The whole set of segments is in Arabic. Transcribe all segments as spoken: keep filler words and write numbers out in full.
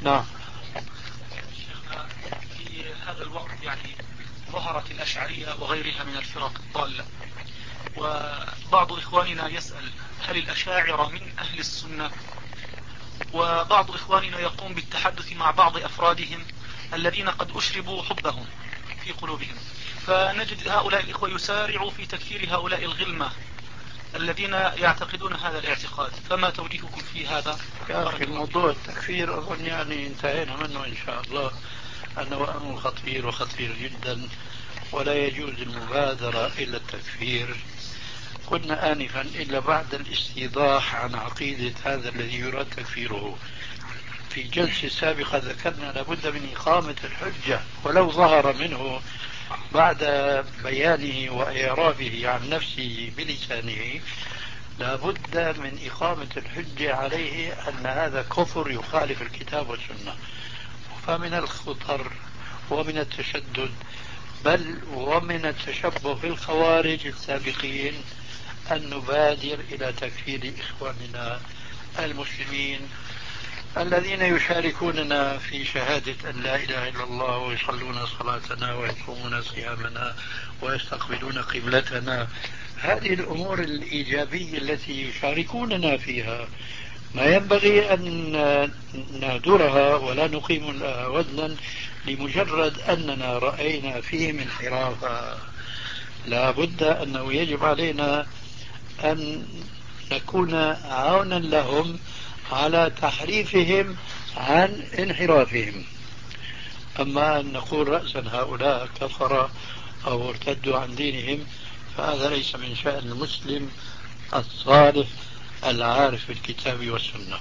نعم. شيخنا، في هذا الوقت يعني ظهرت الأشعرية وغيرها من الفرق الضالة، وبعض إخواننا يسأل هل الأشاعرة من أهل السنة؟ وبعض إخواننا يقوم بالتحدث مع بعض أفرادهم الذين قد أشربوا حبهم في قلوبهم، فنجد هؤلاء الإخوة يسارعوا في تكفير هؤلاء الغلمة الذين يعتقدون هذا الاعتقاد، فما توجيهكم في هذا؟ يا أخي الموضوع التكفير أظن يعني انتهينا منه إن شاء الله، أنه أمر خطير وخطير جدا، ولا يجوز المبادرة إلى التكفير. قلنا آنفا إلا بعد الاستيضاح عن عقيدة هذا الذي يراد تكفيره. في جلسة سابقة ذكرنا لابد من إقامة الحجة، ولو ظهر منه بعد بيانه وإعرابه عن نفسه بلسانه لابد من إقامة الحجة عليه أن هذا كفر يخالف الكتاب والسنة. فمن الخطر ومن التشدد بل ومن التشبه بالخوارج السابقين أن نبادر إلى تكفير إخواننا المسلمين الذين يشاركوننا في شهادة أن لا إله إلا الله، ويصلون صلاتنا ويقومون صيامنا ويستقبلون قبلتنا. هذه الأمور الإيجابية التي يشاركوننا فيها ما ينبغي أن نهدرها ولا نقيم لها وزنا لمجرد أننا رأينا فيهم انحرافا. لا بد أنه يجب علينا أن نكون عونا لهم على تحريفهم عن انحرافهم. أما أن نقول رأسا هؤلاء كفر أو ارتدوا عن دينهم فهذا ليس من شأن المسلم الصالح العارف بالكتاب والسنة.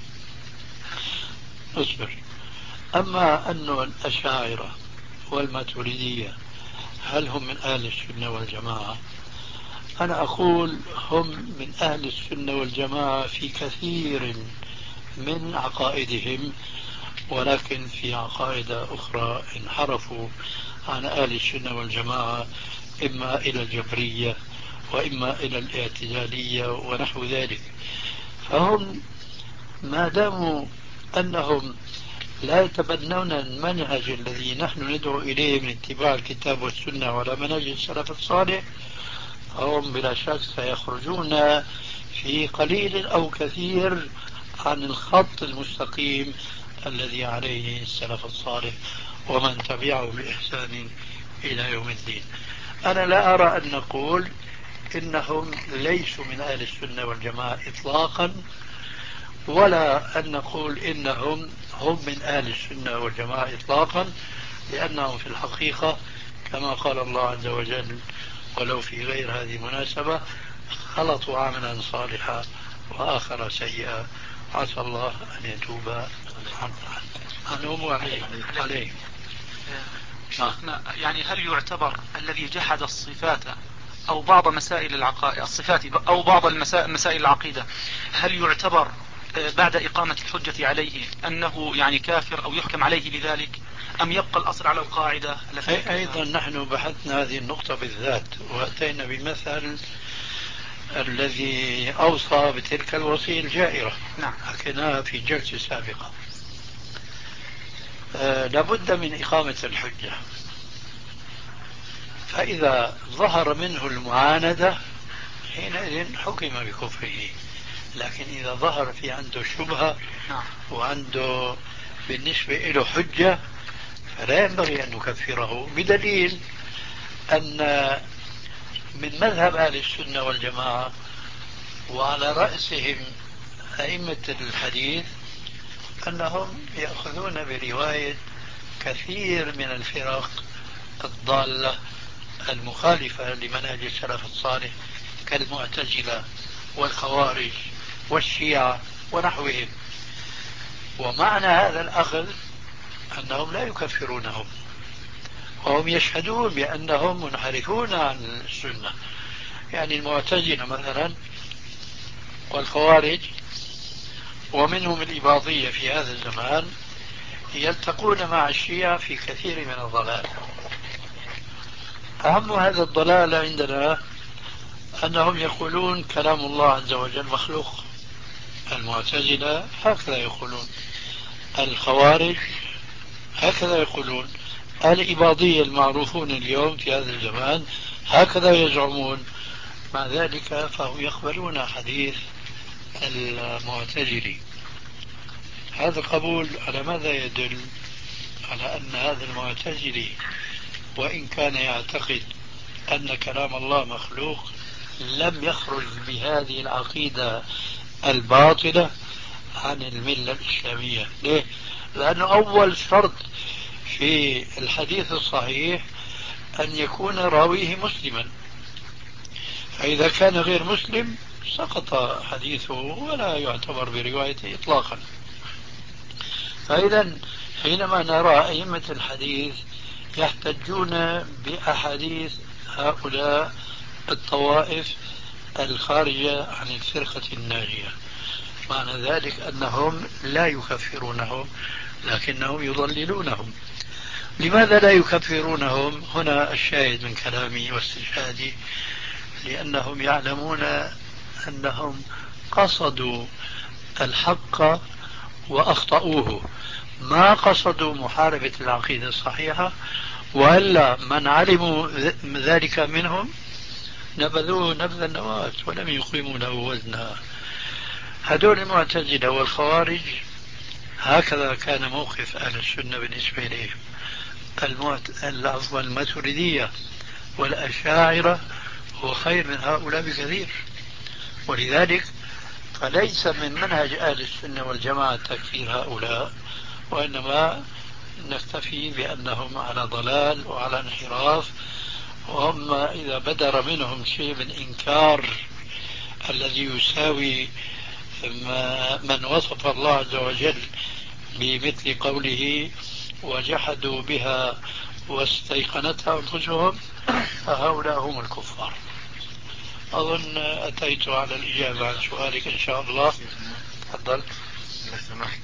اصبر. أما أن الأشاعرة والماتريدية هل هم من أهل السنة والجماعة؟ أنا أقول هم من أهل السنة والجماعة في كثير من عقائدهم، ولكن في عقائد أخرى انحرفوا عن أهل السنة والجماعة، إما إلى الجبرية وإما إلى الاعتزالية ونحو ذلك. فهم ما داموا أنهم لا يتبنون المنهج الذي نحن ندعو إليه من اتباع الكتاب والسنة ولا منهج السلف الصالح، فهم بلا شك سيخرجون في قليل أو كثير عن الخط المستقيم الذي عليه السلف الصالح ومن تبعه بإحسان إلى يوم الدين. أنا لا أرى أن نقول إنهم ليسوا من أهل السنة والجماعة إطلاقا، ولا أن نقول إنهم هم من أهل السنة والجماعة إطلاقا، لأنهم في الحقيقة كما قال الله عز وجل ولو في غير هذه المناسبة خلطوا عملا صالحا وآخر سيئا عسى الله أن يتوب عنهم وعليهم. يعني هل يعتبر الذي جحد الصفات أو بعض مسائل العقائد الصفات أو بعض المسائل مسائل العقيدة هل يعتبر بعد إقامة الحجة عليه أنه يعني كافر أو يحكم عليه بذلك، أم يبقى الأصل على القاعدة؟ أي أيضا نحن بحثنا هذه النقطة بالذات وأتينا بمثل الذي أوصى بتلك الوصية الجائرة. نعم. حكيناها في جلسة سابقة. آه لابد من إقامة الحجة، فإذا ظهر منه المعاندة حينئذ حكم بكفره. لكن إذا ظهر في عنده شبهة وعنده بالنسبة له حجة فلا ينبغي أن نكفره، بدليل أن من مذهب أهل السنة والجماعة وعلى رأسهم أئمة الحديث أنهم يأخذون برواية كثير من الفرق الضالة المخالفة لمنهج السلف الصالح كالمعتزلة والخوارج والشيعة ونحوهم. ومعنى هذا الأخذ أنهم لا يكفرونهم، وهم يشهدون بأنهم منحرفون عن السنة. يعني المعتزلة مثلا والخوارج ومنهم الإباضية في هذا الزمان يلتقون مع الشيعة في كثير من الضلال. أهم هذا الضلال عندنا أنهم يقولون كلام الله عز وجل مخلوق. المعتزلة هكذا يقولون، الخوارج هكذا يقولون، الإباضية المعروفون اليوم في هذا الزمان هكذا يزعمون. مع ذلك فهم يقبلون حديث المعتزلي. هذا القبول على ماذا يدل؟ على أن هذا المعتزلي وإن كان يعتقد أن كلام الله مخلوق لم يخرج بهذه العقيدة الباطلة عن الملة الإسلامية. ليه؟ لأنه أول شرط في الحديث الصحيح أن يكون راويه مسلما، فإذا كان غير مسلم سقط حديثه ولا يعتبر بروايته إطلاقا. فإذا حينما نرى أئمة الحديث يحتجون بأحاديث هؤلاء الطوائف الخارجة عن الفرقة الناجية، معنى ذلك أنهم لا يكفرونهم لكنهم يضللونهم. لماذا لا يكفرونهم؟ هنا الشاهد من كلامي واستشهادي، لأنهم يعلمون أنهم قصدوا الحق وأخطأوه، ما قصدوا محاربة العقيدة الصحيحة، وإلا من علموا ذلك منهم نبذوه نبذ النواة ولم يقيموا له وزنا. هذول المعتزلة والخوارج هكذا كان موقف أهل السنة بالنسبة إليهم. العفو الماتريدية والأشاعرة هو خير من هؤلاء بكثير، ولذلك فليس من منهج أهل السنة والجماعة تكفير هؤلاء، وإنما نكتفي بأنهم على ضلال وعلى انحراف. وهم إذا بدر منهم شيء من إنكار الذي يساوي ما من وصف الله عز وجل بمثل قوله وجحدوا بها واستيقنتها أنفسهم، فهؤلاء هم الكفار. أظن أتيت على الإجابة عن سؤالك إن شاء الله. تفضل. إذا سمحت،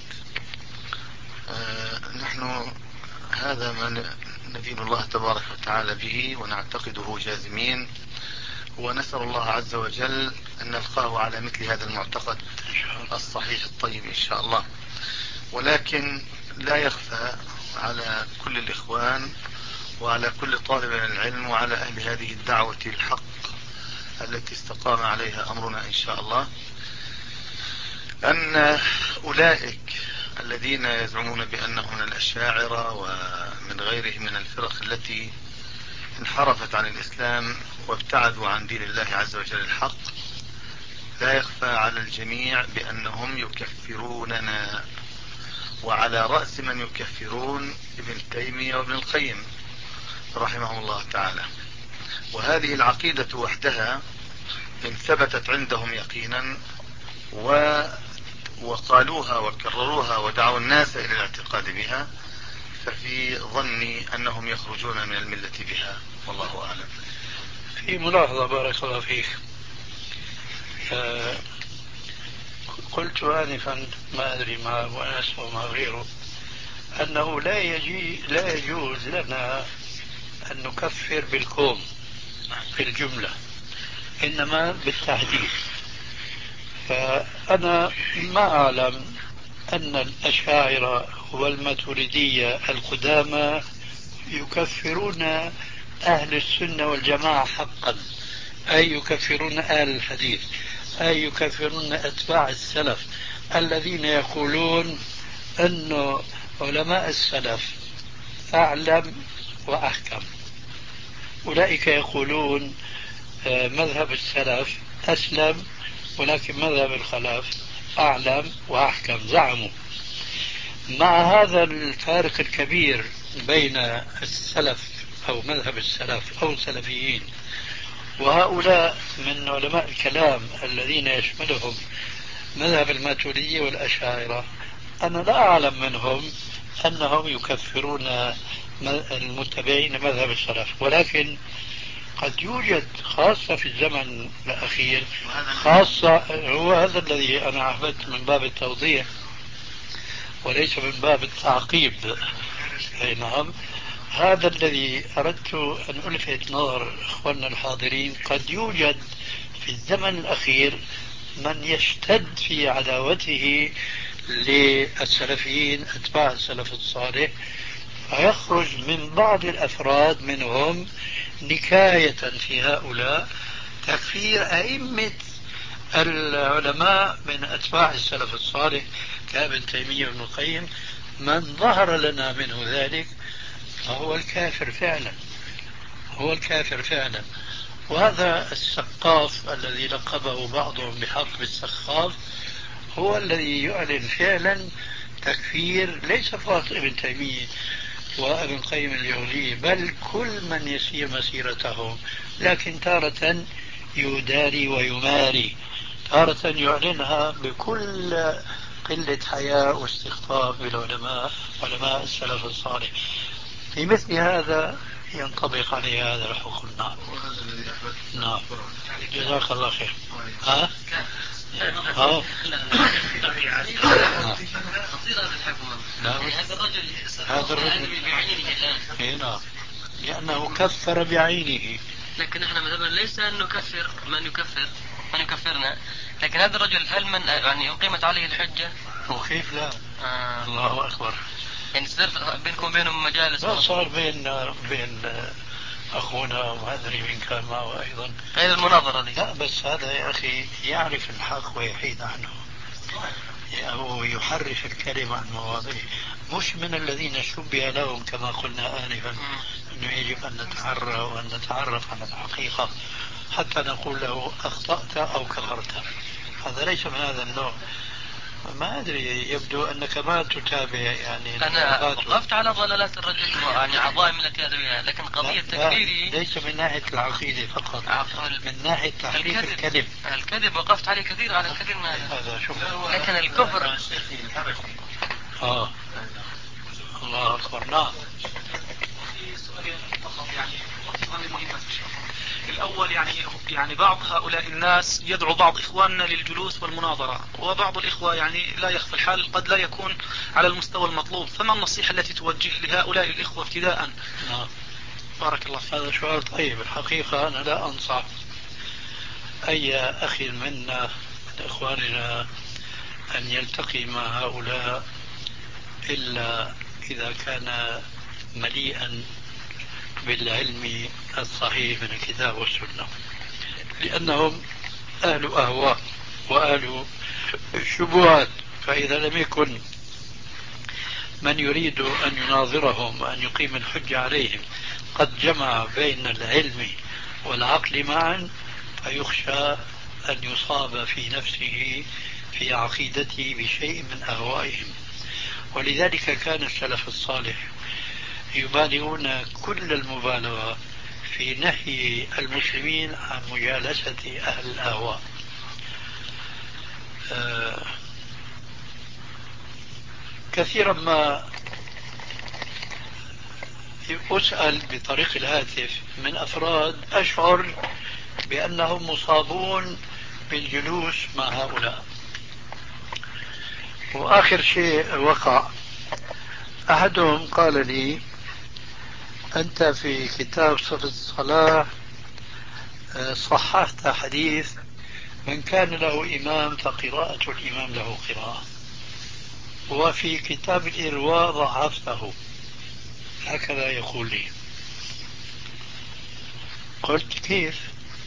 آه نحن هذا ما ندين الله تبارك وتعالى به ونعتقده جازمين، ونسأل الله عز وجل أن نلقاه على مثل هذا المعتقد الصحيح الطيب إن شاء الله. ولكن لا يخفى على كل الإخوان وعلى كل طالب العلم وعلى أهل هذه الدعوة الحق التي استقام عليها أمرنا إن شاء الله أن أولئك الذين يزعمون بأنهم من الأشاعرة ومن غيرهم من الفرق التي انحرفت عن الإسلام وابتعدوا عن دين الله عز وجل الحق، لا يخفى على الجميع بأنهم يكفروننا، وعلى رأس من يكفرون ابن تيمية وابن القيم رحمه الله تعالى. وهذه العقيدة وحدها إن ثبتت عندهم يقينا و وقالوها وكرروها ودعوا الناس إلى الاعتقاد بها، ففي ظني أنهم يخرجون من الملة بها، والله أعلم. في ملاحظة بارك الله فيك، آه قلت آنفا ما أدري ما أبو أنس وما غيره أنه لا, يجي لا يجوز لنا أن نكفر بالكوم في الجملة، إنما بالتحديد. فأنا ما أعلم أن الأشاعرة والماتريدية القدامى يكفرون أهل السنة والجماعة حقا، أي يكفرون أهل الحديث، أي يكفرون أتباع السلف الذين يقولون أن علماء السلف أعلم وأحكم. أولئك يقولون مذهب السلف أسلم ولكن مذهب الخلف أعلم وأحكم، زعموا. مع هذا الفارق الكبير بين السلف أو مذهب السلف أو السلفيين وهؤلاء من علماء الكلام الذين يشملهم مذهب الماتريدية والأشاعرة، أنا لا أعلم منهم أنهم يكفرون المتبعين مذهب السلف، ولكن قد يوجد خاصة في الزمن الأخير، خاصة هو هذا الذي أنا أحببت من باب التوضيح وليس من باب التعقيب. أي نعم، هذا الذي أردت أن ألفت نظر إخواننا الحاضرين. قد يوجد في الزمن الأخير من يشتد في عداوته للسلفيين أتباع السلف الصالح، فيخرج من بعض الأفراد منهم نكاية في هؤلاء تكفير أئمة العلماء من أتباع السلف الصالح كابن تيمية وابن القيم. من ظهر لنا منه ذلك فهو الكافر فعلا، هو الكافر فعلا. وهذا السقاف الذي لقبه بعضهم بحق بالسخاف هو الذي يعلن فعلا تكفير ليس فقط ابن تيمية وابن القيم الجوزية، بل كل من يسير مسيرتهم، لكن تارة يداري ويماري، تارة يعلنها بكل قلة حياء واستخفاف بالعلماء، علماء السلف الصالح. في مثل هذا ينطبق عليه هذا الحكم. نعم. نعم. جزاك الله خير. ها؟ ها؟ هذا الرجل هذا الرجل هنا لأنه كفر بعينه، لكن احنا مثلا ليس أن نكفر من يكفر من يكفرنا، لكن هذا الرجل هل من يعني أقيمت عليه الحجة؟ وكيف لا؟ آه. الله أكبر. يعني صار بينكم وبينهم مجالس؟ لا، صار بين بين أخونا وما أدري من كان معه أيضا غير المناظرة دي. لا بس هذا يا أخي يعرف الحق ويحيد عنه، أو يحرف الكلمة عن مواضعه، مش من الذين شبه لهم كما قلنا آنفا أنه يجب أن نتعرى وأن نتعرف على الحقيقة حتى نقول له أخطأت أو كفرت. هذا ليس من هذا النوع. ما أدري، يبدو أنك ما تتابع يعني. أنا وقفت على ضلالات الرجل يعني عظائم التي أدويها، لكن قضية تكفيري ليس من ناحية العقيدة فقط، من ناحية تحريف الكذب. الكذب وقفت عليه كثير على الكثير من هذا شوف. لكن الكفر آه الله أكبر. نعم. الأول يعني يعني بعض هؤلاء الناس يدعو بعض إخواننا للجلوس والمناظرة، وبعض الإخوة يعني لا يخفى الحال قد لا يكون على المستوى المطلوب، فما النصيحة التي توجه لهؤلاء الإخوة ابتداء؟ نعم. بارك الله فيك. هذا سؤال طيب. الحقيقة أنا لا أنصح أي أخي منا من إخواننا أن يلتقي مع هؤلاء إلا إذا كان مليئا بالعلم الصحيح من الكتاب والسنة، لأنهم أهل أهواء وأهل شبهات. فإذا لم يكن من يريد أن يناظرهم وأن يقيم الحجة عليهم قد جمع بين العلم والعقل معا، فيخشى أن يصاب في نفسه في عقيدته بشيء من أهوائهم. ولذلك كان السلف الصالح يبالغون كل المبالغة في نهي المسلمين عن مجالسة أهل الأهواء. آه كثيرا ما أسأل بطريق الهاتف من أفراد أشعر بأنهم مصابون بالجلوس مع هؤلاء. وآخر شيء وقع، أحدهم قال لي: أنت في كتاب صفة الصلاة صححت حديث من كان له إمام فقراءة الإمام له قراءة، وفي كتاب الإرواء ضعفته. هكذا يقول لي. قلت: كيف؟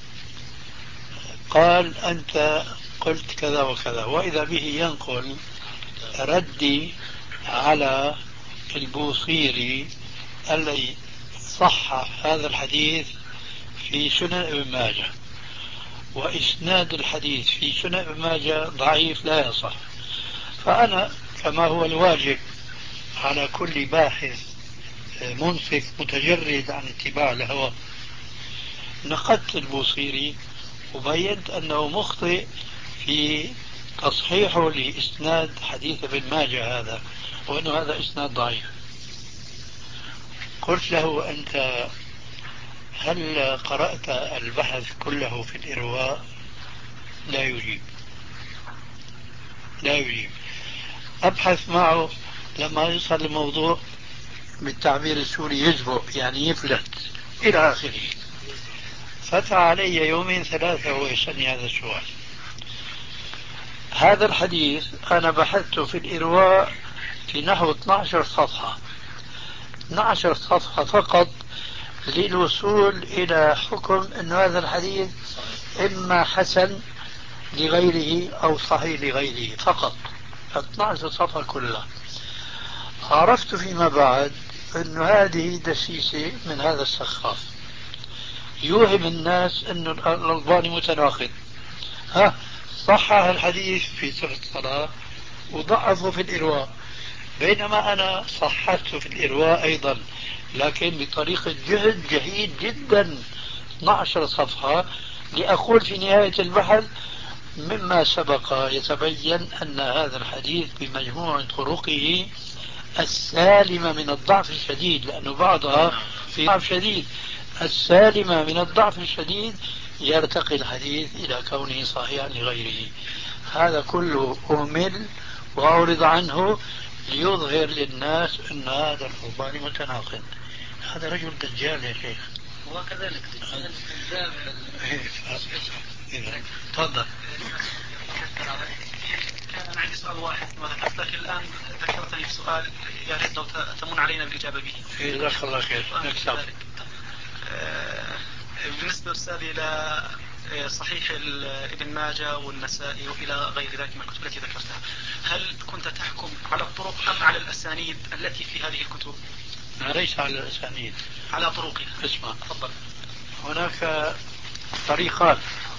قال: أنت قلت كذا وكذا، وإذا به ينقل ردي على البوصيري الذي صحح هذا الحديث في سنن ابن ماجه، وإسناد الحديث في سنن ابن ماجه ضعيف لا يصح. فأنا كما هو الواجب على كل باحث منصف متجرد عن اتباع الهوى، نقدت البوصيري وبينت أنه مخطئ في تصحيحه لإسناد حديث ابن ماجه هذا، وأنه هذا إسناد ضعيف. قلت له: أنت هل قرأت البحث كله في الإرواء؟ لا يجيب لا يجيب أبحث معه لما يصل الموضوع بالتعبير السوري يزبق، يعني يفلت إلى آخره. فتح علي يومين ثلاثة وهو يسألني هذا السؤال. هذا الحديث أنا بحثت في الإرواء في نحو اثني عشر صفحة، اثني عشر صفحة فقط للوصول إلى حكم أن هذا الحديث إما حسن لغيره أو صحيح لغيره فقط، اثني عشر صفحة كلها. عرفت فيما بعد أن هذه دسيسة من هذا السخاف يوهم الناس أن الألباني متناقض، ها صحح الحديث في صفة الصلاة وضعفه في الإرواء، بينما أنا صححته في الإرواء أيضا لكن بطريقة جهد جهيد جدا، اثني عشر صفحة لأقول في نهاية البحث مما سبق يتبين أن هذا الحديث بمجموع طرقه السالمة من الضعف الشديد، لأنه بعضها في ضعف شديد، السالمة من الضعف الشديد يرتقي الحديث إلى كونه صحيحا لغيره. هذا كله أهمل وأعرض عنه ليظهر للناس أن هذا الألباني متناقض. هذا رجل دجال يا شيخ. وكذلك تفضل. كان عندي سؤال واحد ما ذكرت لك الآن، ذكرتني في سؤال يا ريت لو تمن علينا بالإجابة به. جزاك الله خير. بالنسبة أستاذي إلى صحيح ابن ماجه والنسائي وإلى غير ذلك من الكتب التي ذكرتها، هل كنت تحكم على الطرق أم على الأسانيد التي في هذه الكتب؟ ليس على الأسانيد، على طرقها. اسمع، تفضل. هناك طريقان.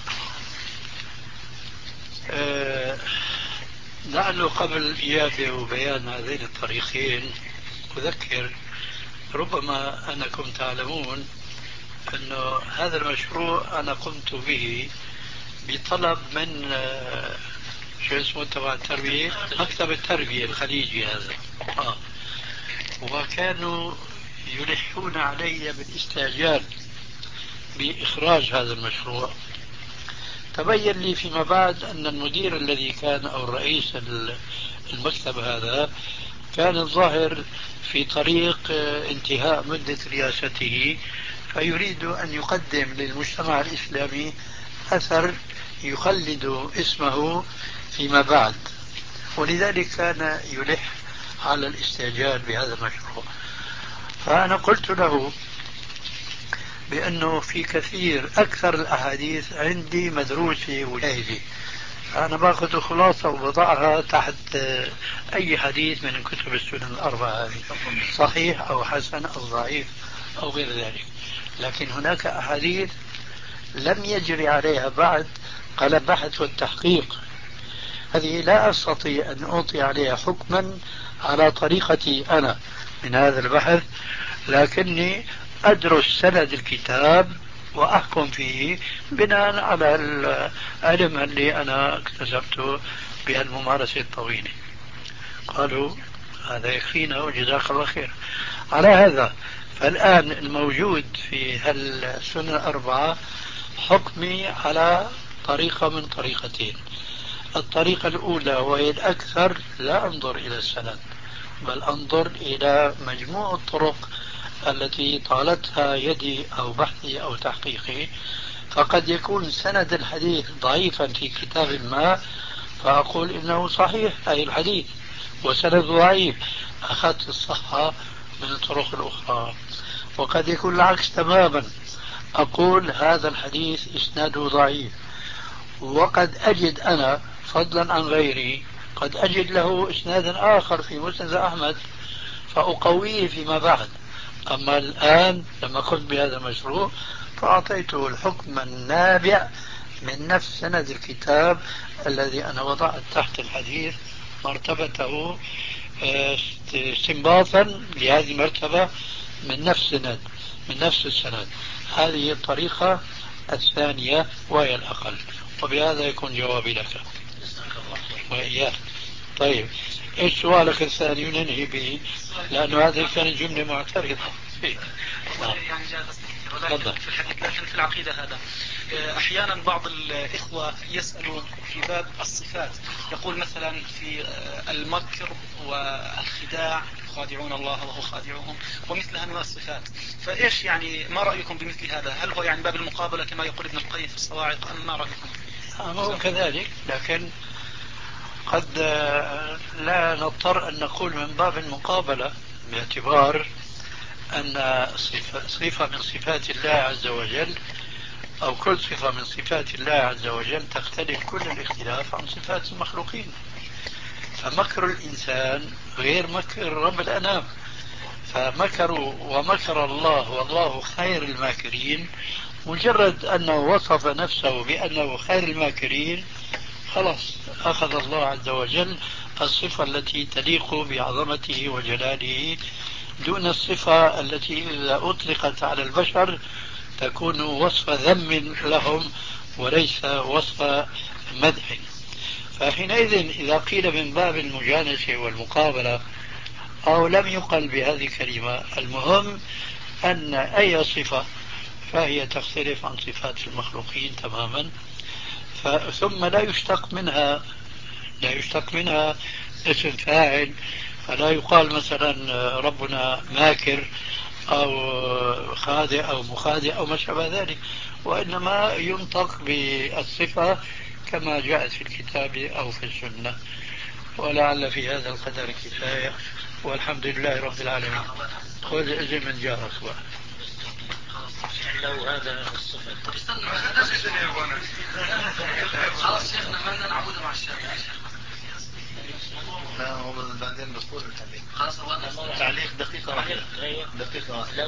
أه لعله قبل الإجابة وبيان هذين الطريقين أذكر، ربما أنكم تعلمون أن هذا المشروع أنا قمت به بطلب من شو اسمه تبع التربية، مكتب التربية الخليجي هذا، آه. وكانوا يلحون علي بالاستعجال بإخراج هذا المشروع. تبين لي فيما بعد أن المدير الذي كان أو الرئيس المكتب هذا كان الظاهر في طريق انتهاء مدة رئاسته، فيريد أن يقدم للمجتمع الإسلامي أثر يخلد اسمه فيما بعد، ولذلك كان يلح على الاستعجال بهذا المشروع. فأنا قلت له بأنه في كثير أكثر الأحاديث عندي مدروسة وجاهزة، أنا باخذ خلاصة وبضعها تحت أي حديث من كتب السنن الأربعة هذه، صحيح أو حسن أو ضعيف أو غير ذلك. لكن هناك أحاديث لم يجري عليها بعد قال البحث والتحقيق، هذه لا أستطيع أن أعطي عليها حكما على طريقتي أنا من هذا البحث، لكني أدرس سند الكتاب وأحكم فيه بناء على العلم اللي أنا اكتسبته بهالممارسة الطويلة. قالوا هذا يكفينا وجزاك الله خير. على هذا فالآن الموجود في هالسنة الأربعة حكمي على طريقة من طريقتين. الطريقة الأولى وهي الأكثر، لا أنظر إلى السند بل أنظر إلى مجموع الطرق التي طالتها يدي أو بحثي أو تحقيقي، فقد يكون سند الحديث ضعيفا في كتاب ما فأقول إنه صحيح أي الحديث، وسند ضعيف أخذت الصحة من الطرق الأخرى. وقد يكون العكس تماما، أقول هذا الحديث إسناده ضعيف، وقد أجد أنا فضلا عن غيري قد أجد له إسنادا آخر في مسند أحمد فأقويه فيما بعد. أما الآن لما قمت بهذا المشروع فأعطيته الحكم النابع من نفس سند الكتاب الذي أنا وضعت تحت الحديث مرتبته استنباطا لهذه المرتبة من نفس سند من نفس السند. هذه الطريقة الثانية وهي الأقل، وبهذا يكون جوابي لك وإياك. طيب ايش سؤالك الثاني وننهي به، لأنه هذه كانت جملة معترضة يعني جاءت ولكن في الحديث لكن في العقيدة هذا أحيانا بعض الإخوة يسألون في باب الصفات، يقول مثلا في المكر والخداع يخادعون الله وهو خادعهم ومثلها من الصفات، فإيش يعني ما رأيكم بمثل هذا؟ هل هو يعني باب المقابلة كما يقول ابن القيم في الصواعق أم ما رأيكم؟ هو كذلك، لكن قد لا نضطر أن نقول من باب المقابلة، باعتبار أن صفة, صفة من صفات الله عز وجل أو كل صفة من صفات الله عز وجل تختلف كل الاختلاف عن صفات المخلوقين. فمكر الإنسان غير مكر رب الأنام، فمكروا ومكر الله والله خير الماكرين. مجرد أنه وصف نفسه بأنه خير الماكرين خلاص أخذ الله عز وجل الصفة التي تليق بعظمته وجلاله، دون الصفة التي إذا أطلقت على البشر تكون وصف ذم لهم وليس وصف مدح. فحينئذ إذا قيل من باب المجانسة والمقابلة أو لم يقل بهذه الكلمة، المهم أن أي صفة فهي تختلف عن صفات المخلوقين تماما. ثم لا يشتق منها لا يشتق منها اسم فاعل، فلا يقال مثلا ربنا ماكر أو خادع أو مخادع أو ما شابه ذلك، وإنما ينطق بالصفة كما جاءت في الكتاب أو في السنة. ولعل في هذا القدر كفاية، والحمد لله رب العالمين. خذ إذن من جارك بقى. لو هذا الصفة طب استنى خلاص شيخنا ما نعود مع الشافعي. لا هو بعدين بطول التعليق. خلاص هو تعليق دقيقة واحدة. دقيقة واحدة.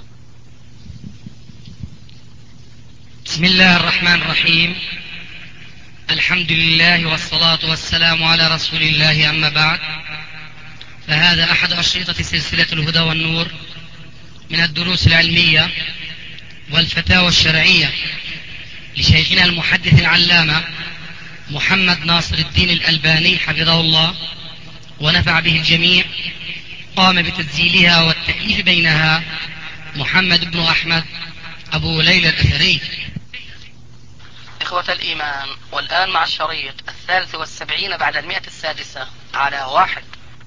بسم الله الرحمن الرحيم. الحمد لله والصلاة والسلام على رسول الله، أما بعد، فهذا أحد أشرطة سلسلة الهدى والنور من الدروس العلمية والفتاوى الشرعية لشيخنا المحدث العلامة محمد ناصر الدين الألباني حفظه الله ونفع به الجميع. قام بتسجيلها والتأليف بينها محمد بن أحمد أبو ليلى الأثري. إخوة الإيمان، والآن مع الشريط الثالث والسبعين بعد المئة السادسة على واحد.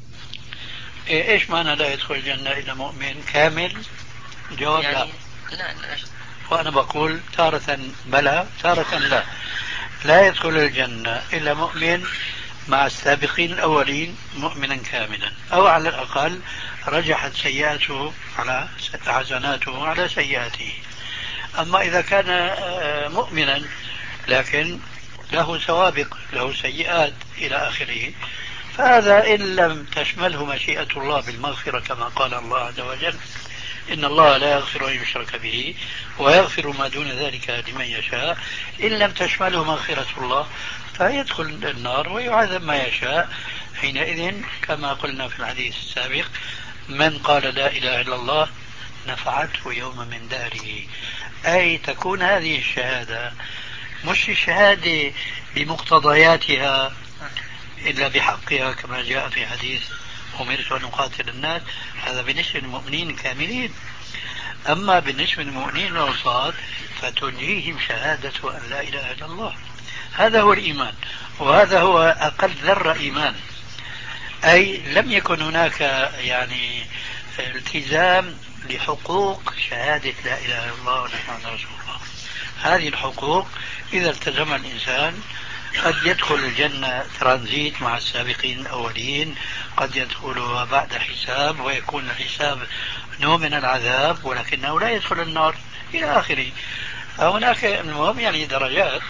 إيش معنى لا يدخل الجنة إلا مؤمن كامل؟ جواب يعني لا. لا, لا. وأنا بقول تارة بلى تارة لا. لا يدخل الجنة إلا مؤمن مع السابقين الأولين مؤمنا كاملا، أو على الأقل رجحت سيئاته على حسناته على سيئاته. أما إذا كان مؤمنا لكن له سوابق، له سيئات إلى آخره، فهذا إن لم تشمله مشيئة الله بالمغفرة كما قال الله عز وجل إن الله لا يغفر أن يشرك به ويغفر ما دون ذلك لمن يشاء، إن لم تشمله مغفرة الله فيدخل النار ويعذب ما يشاء. حينئذ كما قلنا في الحديث السابق من قال لا إله إلا الله نفعته يوم من داره، أي تكون هذه الشهادة مش الشهادة بمقتضياتها إلا بحقها كما جاء في حديث أمرت أن أقاتل الناس، هذا بالنسبة للمؤمنين الكاملين. أما بالنسبة للمؤمنين الأوساط فتنجيهم شهادة أن لا إله إلا الله. هذا هو الإيمان، وهذا هو أقل ذرة إيمان، أي لم يكن هناك يعني التزام لحقوق شهادة لا إله إلا الله ونحن رسول الله. هذه الحقوق إذا التزم الإنسان قد يدخل الجنة ترانزيت مع السابقين الأولين، قد يدخلها بعد حساب ويكون الحساب نوع من العذاب، ولكنه لا يدخل النار إلى آخره. فهناك المهم يعني درجات.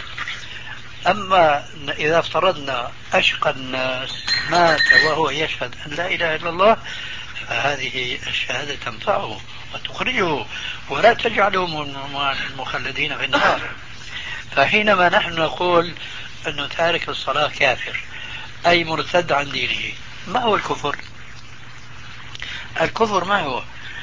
أما إذا افترضنا أشقى الناس مات وهو يشهد أن لا إله إلا الله فهذه الشهادة تنفعه وتخرجه ولا تجعله من المخلدين في النار. فحينما نحن نقول أنه تارك الصلاة كافر أي مرتد عن دينه، ما هو الكفر؟ الكفر ما هو؟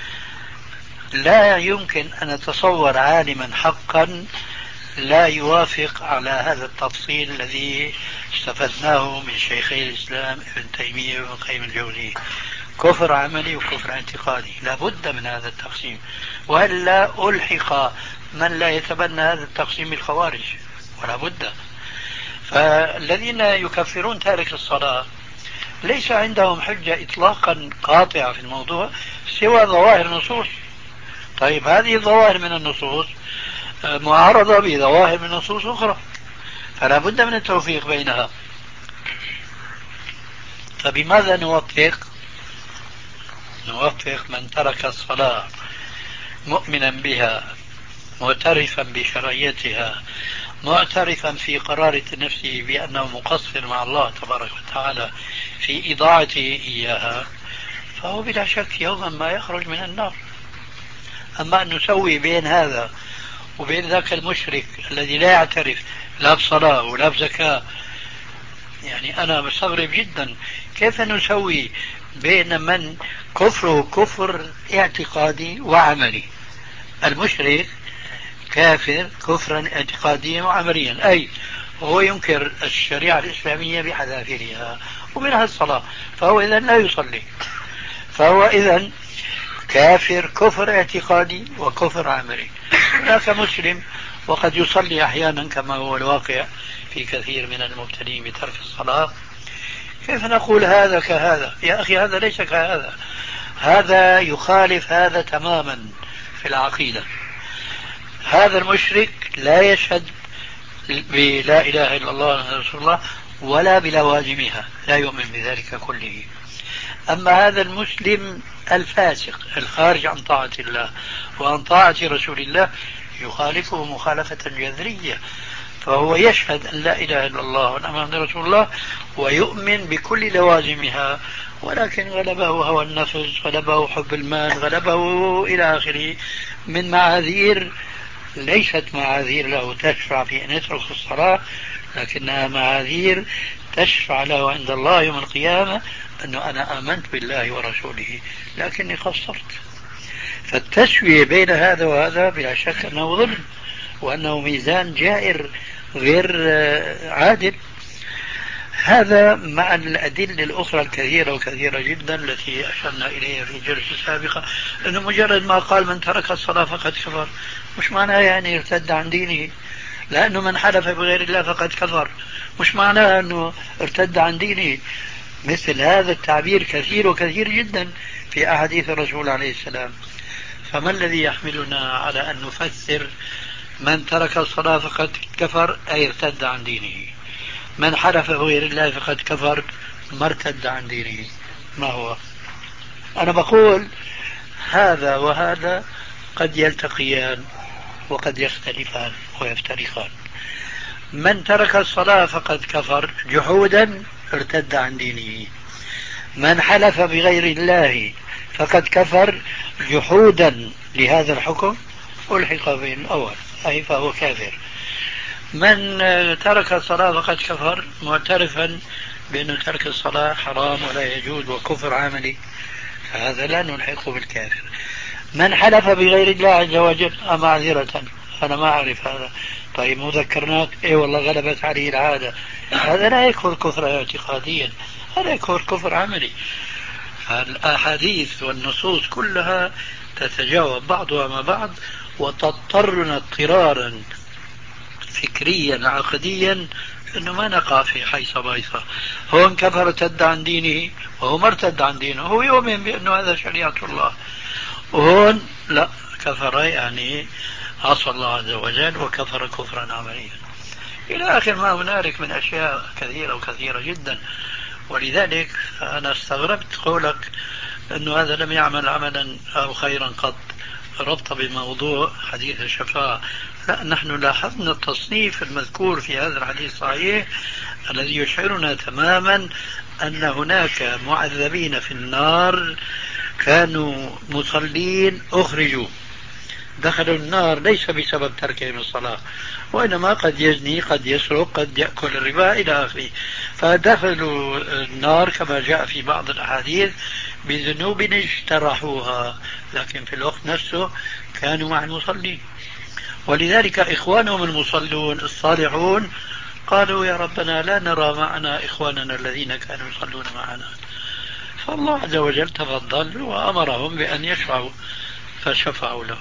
لا يمكن أن نتصور عالما حقا لا يوافق على هذا التفصيل الذي استفدناه من شيخي الإسلام ابن تيمية وابن القيم الجوزي، كفر عملي وكفر اعتقادي. لا بد من هذا التقسيم، وإلا ألحق من لا يتبنى هذا التقسيم بالخوارج، ولا بد. فالذين يكفرون تارك الصلاة ليس عندهم حجة إطلاقا قاطعة في الموضوع سوى ظواهر النصوص. طيب هذه الظواهر من النصوص معارضة بظواهر من نصوص أخرى، فلا بد من التوفيق بينها. فبماذا نوفق؟ نوفق من ترك الصلاة مؤمنا بها معترفا بشرعيتها معترفا في قرارة نفسه بأنه مقصر مع الله تبارك وتعالى في إضاعته إياها، فهو بلا شك يوما ما يخرج من النار. أما أن نسوي بين هذا وبين ذاك المشرك الذي لا يعترف لا بصلاة ولا بزكاة، يعني أنا بستغرب جدا كيف نسوي بين من كفره كفر اعتقادي وعملي. المشرك كافر كفرا اعتقاديا وعمليا، أي هو ينكر الشريعة الإسلامية بحذافيرها ومنها الصلاة، فهو إذن لا يصلي، فهو إذن كافر كفر اعتقادي وكفر عملي. هناك مسلم وقد يصلي أحيانا كما هو الواقع في كثير من المبتلين بترك الصلاة. كيف نقول هذا كهذا؟ يا أخي هذا ليس كهذا، هذا يخالف هذا تماما في العقيدة. هذا المشرك لا يشهد بلا إله إلا الله محمد رسول الله ولا بلوازمها، لا يؤمن بذلك كله. أما هذا المسلم الفاسق الخارج عن طاعة الله وعن طاعة رسول الله يخالفه مخالفة جذرية، فهو يشهد أن لا إله إلا الله وأن محمد رسول الله ويؤمن بكل لوازمها، ولكن غلبه هوى النفس، غلبه حب المال، غلبه إلى آخره من معاذير ليست معاذير له تشفع في أن يترك الصلاة، لكنها معاذير تشفع له عند الله يوم القيامة أنه أنا آمنت بالله ورسوله لكني قصرت. فالتسوية بين هذا وهذا بلا شك أنه ظلم وأنه ميزان جائر غير عادل. هذا مع الأدلة الأخرى الكثيرة وكثيرة جدا التي أشرنا إليها في جلسة سابقة، أنه مجرد ما قال من ترك الصلاة فقد كفر مش معناه يعني ارتد عن دينه، لأنه من حلف بغير الله فقد كفر مش معناه أنه ارتد عن دينه. مثل هذا التعبير كثير وكثير جدا في أحاديث الرسول عليه السلام. فما الذي يحملنا على أن نفسر من ترك الصلاة فقد كفر أي ارتد عن دينه، من حلف بغير الله فقد كفر ما ارتد عن دينه؟ ما هو؟ أنا بقول هذا وهذا قد يلتقيان وقد يختلفان ويفترقان. من ترك الصلاة فقد كفر جحودا ارتد عن دينه، من حلف بغير الله فقد كفر جحودا لهذا الحكم ألحق بين الأول أي فهو كافر. من ترك الصلاة فقد كفر معترفا بأن ترك الصلاة حرام ولا يجوز وكفر عملي، فهذا لا نلحقه بالكافر. من حلف بغير الله عز وجل معذرة أنا ما أعرف هذا، طيب مذكرناك إيه والله غلبت عليه العادة، هذا لا يكفر كفر اعتقاديا، هذا يكفر كفر عملي. فالأحاديث والنصوص كلها تتجاوب بعضها مع بعض وتضطرنا اضطرارا فكريا عقديا انه ما نقع في حيصة بايصة. هون كفر ارتد عن دينه وهو ما ارتد عن دينه، هو يؤمن بانه هذا شريعة الله، وهون لا كفر يعني عصى الله عز وجل وكفر كفرا عمليا الى اخر ما هنالك من اشياء كثيرة وكثيرة جدا. ولذلك انا استغربت قولك انه هذا لم يعمل عملا او خيرا قط ربط بموضوع حديث الشفاعة. لا، نحن لاحظنا التصنيف المذكور في هذا الحديث الصحيح الذي يشعرنا تماما أن هناك معذبين في النار كانوا مصلين أخرجوا دخلوا النار ليس بسبب تركهم الصلاة، وإنما قد يزني قد يسرق قد يأكل الربا إلى آخره، فدخلوا النار كما جاء في بعض الأحاديث بذنوب اجترحوها، لكن في الوقت نفسه كانوا مع المصلين. ولذلك إخوانهم المصلون الصالحون قالوا يا ربنا لا نرى معنا إخواننا الذين كانوا يصلون معنا، فالله عز وجل تفضل وأمرهم بأن يشفعوا فشفعوا لهم.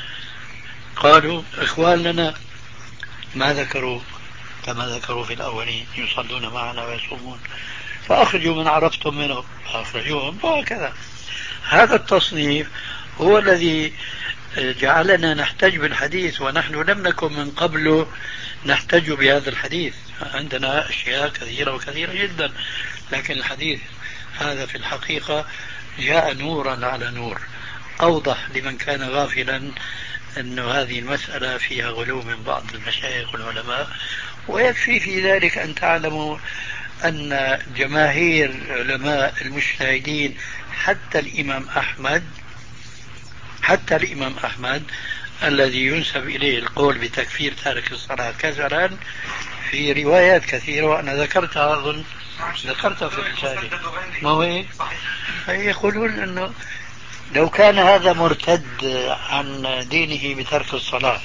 قالوا إخوان لنا ما ذكروا كما ذكروا في الأولين يصلون معنا ويصومون، فأخرجوا من عرفتم منهم فأخرجوهم، وهكذا. هذا التصنيف هو الذي جعلنا نحتج بالحديث، ونحن لم نكن من قبل نحتج بهذا الحديث، عندنا أشياء كثيرة وكثيرة جدا، لكن الحديث هذا في الحقيقة جاء نورا على نور، أوضح لمن كان غافلا أن هذه المسألة فيها غلو من بعض المشايخ والعلماء. ويكفي في ذلك أن تعلموا أن جماهير علماء المجتهدين حتى الإمام أحمد حتى الإمام أحمد الذي ينسب إليه القول بتكفير تارك الصلاة كسلا في روايات كثيرة وأنا ذكرتها أظن ذكرتها في الرسالة، ما هو هيك؟ يقولون أنه لو كان هذا مرتد عن دينه بترك الصلاة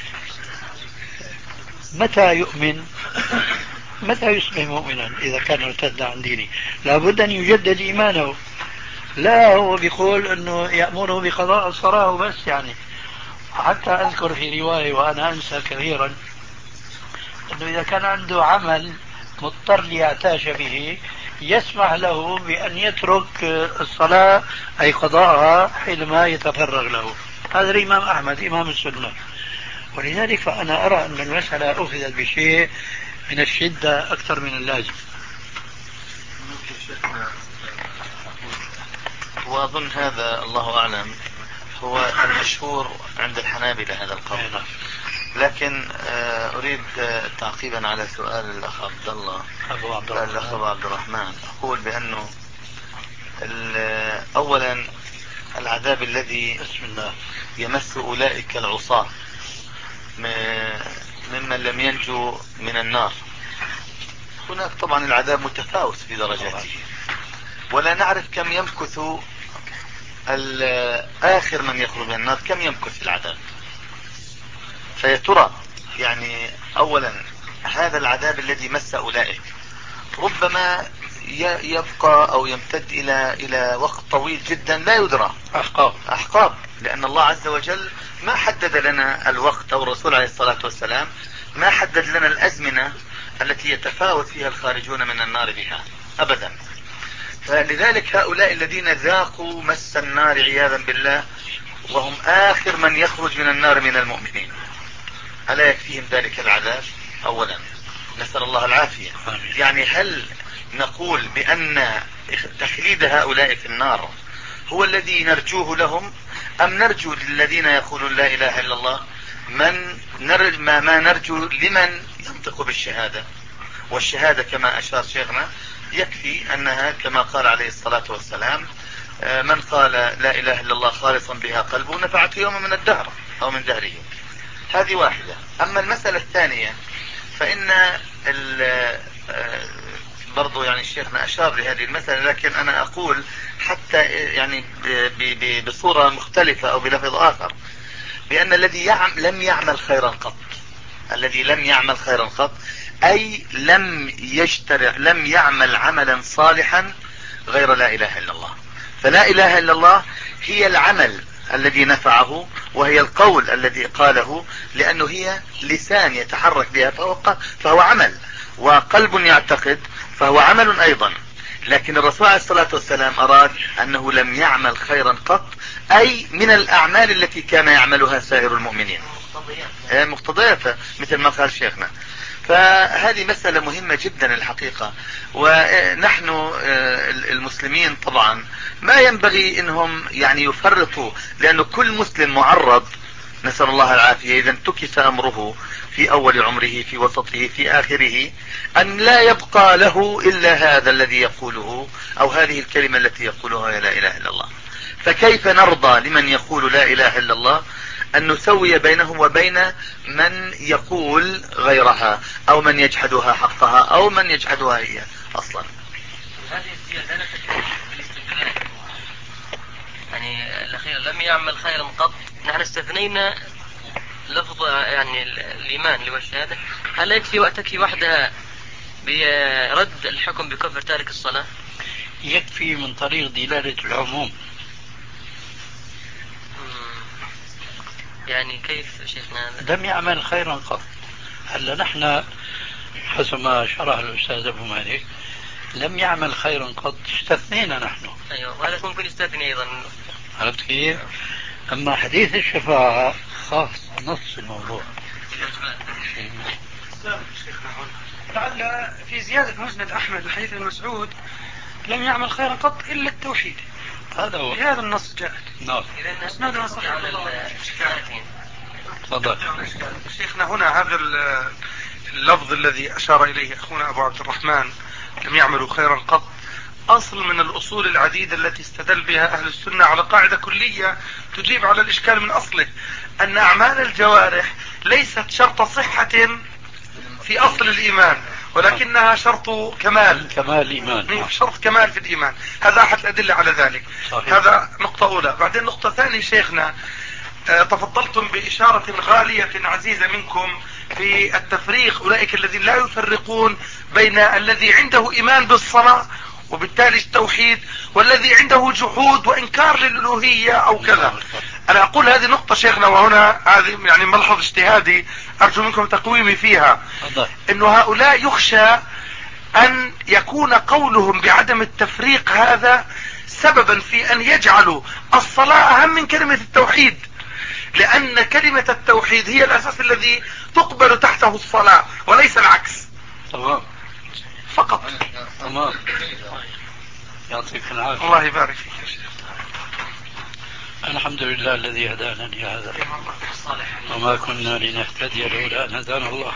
متى يؤمن؟ متى يصبح مؤمنا إذا كان ارتد عن دينه؟ لابد أن يجدد إيمانه. لا هو بيقول أنه يأمره بقضاء الصلاة بس. يعني حتى أذكر في رواية وأنا أنسى كثيرا أنه إذا كان عنده عمل مضطر ليعتاش به يسمح له بأن يترك الصلاة أي قضاءها حينما يتفرغ له. هذا الإمام أحمد إمام السنة. ولذلك فأنا أرى أن المسألة أخذت بشيء من الشدة أكثر من اللازم. وأظن هذا الله أعلم هو المشهور عند الحنابلة هذا القول. لكن أريد تعقيبا على سؤال الأخ عبد الله أبو عبد الأخ أبو عبد الرحمن، أقول بأنه أولا العذاب الذي بسم الله يمس أولئك العصاة ممن لم ينجو من النار، هناك طبعا العذاب متفاوت في درجاته، ولا نعرف كم يمكث آخر من يخرج من النار، كم يمكث في العذاب. فيترى يعني أولا هذا العذاب الذي مس أولئك ربما يبقى أو يمتد إلى إلى وقت طويل جدا لا يدرى، أحقاب أحقاب، لأن الله عز وجل ما حدد لنا الوقت، أو الرسول عليه الصلاة والسلام ما حدد لنا الأزمنة التي يتفاوت فيها الخارجون من النار بها أبدا. فلذلك هؤلاء الذين ذاقوا مس النار عياذا بالله وهم آخر من يخرج من النار من المؤمنين، ألا يكفيهم ذلك العذاب؟ أولا نسأل الله العافية. يعني هل نقول بأن تخليد هؤلاء في النار هو الذي نرجوه لهم، أم نرجو للذين يقولون لا إله إلا الله من نرج ما, ما نرجو لمن ينطق بالشهادة؟ والشهادة كما أشار شيخنا يكفي أنها كما قال عليه الصلاة والسلام من قال لا إله إلا الله خالصا بها قلبه نفعته يوم من الدهر أو من دهره. هذه واحدة. أما المسألة الثانية فإن برضو يعني شيخنا أشار لهذه المسألة، لكن أنا أقول حتى يعني بصورة مختلفة أو بلفظ آخر بأن الذي يعم لم يعمل خيرا قط، الذي لم يعمل خيرا قط أي لم يشترع لم يعمل عملا صالحا غير لا إله إلا الله. فلا إله إلا الله هي العمل الذي نفعه، وهي القول الذي قاله، لأنه هي لسان يتحرك بها فهو, فهو عمل، وقلب يعتقد فهو عمل أيضا. لكن الرسول عليه الصلاة والسلام أراد أنه لم يعمل خيرا قط، أي من الأعمال التي كان يعملها سائر المؤمنين مقتضياتها مثل ما قال شيخنا. فهذه مسألة مهمة جدا الحقيقة. ونحن المسلمين طبعا ما ينبغي انهم يعني يفرطوا، لأنه كل مسلم معرض نسأل الله العافية إذا انتكس أمره في أول عمره في وسطه في آخره أن لا يبقى له إلا هذا الذي يقوله أو هذه الكلمة التي يقولها لا إله إلا الله. فكيف نرضى لمن يقول لا إله إلا الله أن نسوي بينهم وبين من يقول غيرها أو من يجحدها حقها أو من يجحدها هي أصلا؟ هذه الزيادة بالاستثناء يعني الأخير لم يعمل خيرا قط، نحن استثنينا لفظ يعني الإيمان اللي هو الشهادة. هل يكفي وتكفي وحدها برد الحكم بكفر تارك الصلاة؟ يكفي من طريق دلالة العموم. يعني كيف شيخنا؟ لم يعمل خيرا قط. هلا نحن حسب ما شرح الأستاذ أبو مالك لم يعمل خيرا قط استثنينا نحن. أيوة، وهذا ممكن يستثني أيضا. عرفت كيف؟ أما حديث الشفاعة خاص نص الموضوع. لعل في زيادة مسند أحمد وحديث المسعود لم يعمل خيرا قط إلا التوحيد. هذا هو بهذا النص جاء. نعم. اسنادنا صحيح. تفضل. شيخنا هنا هذا اللفظ الذي أشار إليه أخونا أبو عبد الرحمن لم يعملوا خيرا قط، أصل من الأصول العديدة التي استدل بها أهل السنة على قاعدة كلية تجيب على الإشكال من أصله، أن أعمال الجوارح ليست شرط صحة في أصل الإيمان، ولكنها شرط كمال. كمال الإيمان. شرط كمال في الإيمان. هذا أحد الأدلة على ذلك. صحيح. هذا نقطة أولى. بعدين نقطة ثانية شيخنا، تفضلتم بإشارة غالية عزيزة منكم في التفريق، أولئك الذين لا يفرقون بين الذي عنده إيمان بالصلاة وبالتالي التوحيد والذي عنده جحود وإنكار للألوهية أو كذا. أنا أقول هذه نقطة شيخنا، وهنا هذه يعني ملحظ اجتهادي أرجو منكم تقويمي فيها، إنه هؤلاء يخشى أن يكون قولهم بعدم التفريق هذا سببا في أن يجعلوا الصلاة أهم من كلمة التوحيد، لأن كلمة التوحيد هي الأساس الذي تقبل تحته الصلاة وليس العكس. تمام. فقط. تمام. يعطيك العافية. الله يبارك فيك يا شيخ. الحمد لله الذي هدانا لهذا وما كنا لنهتدي لولا أن هدانا الله.